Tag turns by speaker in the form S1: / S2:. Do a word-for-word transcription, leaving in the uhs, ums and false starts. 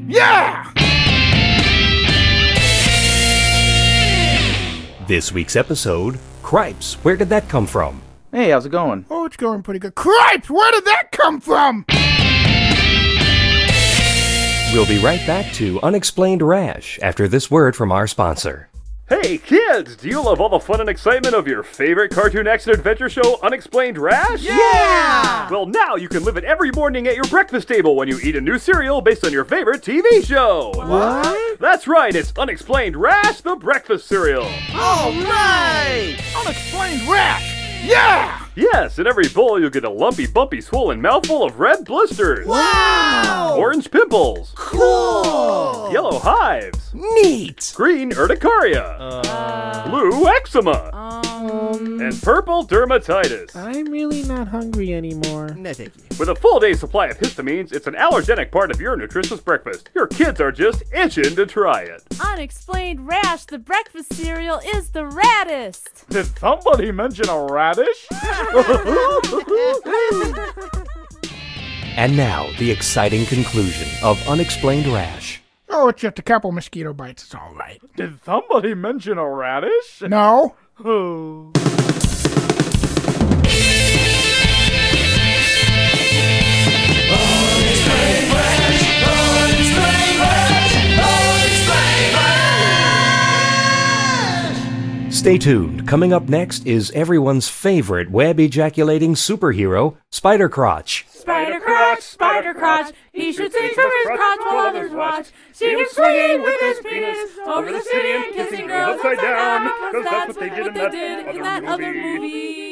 S1: Yeah!
S2: This week's episode, Cripes, where did that come from?
S3: Hey, how's it going?
S1: Oh, it's going pretty good. Cripes, where did that come from?
S2: We'll be right back to Unexplained Rash after this word from our sponsor.
S4: Hey kids, do you love all the fun and excitement of your favorite cartoon action adventure show, Unexplained Rash?
S1: Yeah!
S4: Well, now you can live it every morning at your breakfast table when you eat a new cereal based on your favorite T V show.
S1: What?
S4: That's right, it's Unexplained Rash, the breakfast cereal.
S1: All right! Unexplained rash! Yeah!
S4: Yes, in every bowl you'll get a lumpy, bumpy, swollen mouthful of red blisters.
S1: Wow!
S4: Orange pimples.
S1: Cool!
S4: Yellow hives.
S2: Neat!
S4: Green urticaria.
S5: Uh,
S4: Blue eczema.
S5: um,
S4: And purple dermatitis.
S6: I'm really not hungry anymore.
S1: No, thank you.
S4: With a full day supply of histamines, it's an allergenic part of your nutritious breakfast. Your kids are just itching to try it.
S5: Unexplained Rash, the breakfast cereal, is the raddest.
S3: Did somebody mention a radish?
S2: And now, the exciting conclusion of Unexplained Rash.
S1: Oh, it's just a couple mosquito bites. It's all right.
S3: Did somebody mention a radish?
S1: No?
S3: Oh.
S2: Stay tuned. Coming up next is everyone's favorite web-ejaculating superhero, Spider-Crotch.
S5: Spider crotch, spider crotch, he shoots things from his crotch while others watch. See him swinging with his penis over the city and kissing girls upside down, because that's what they did in that other movie.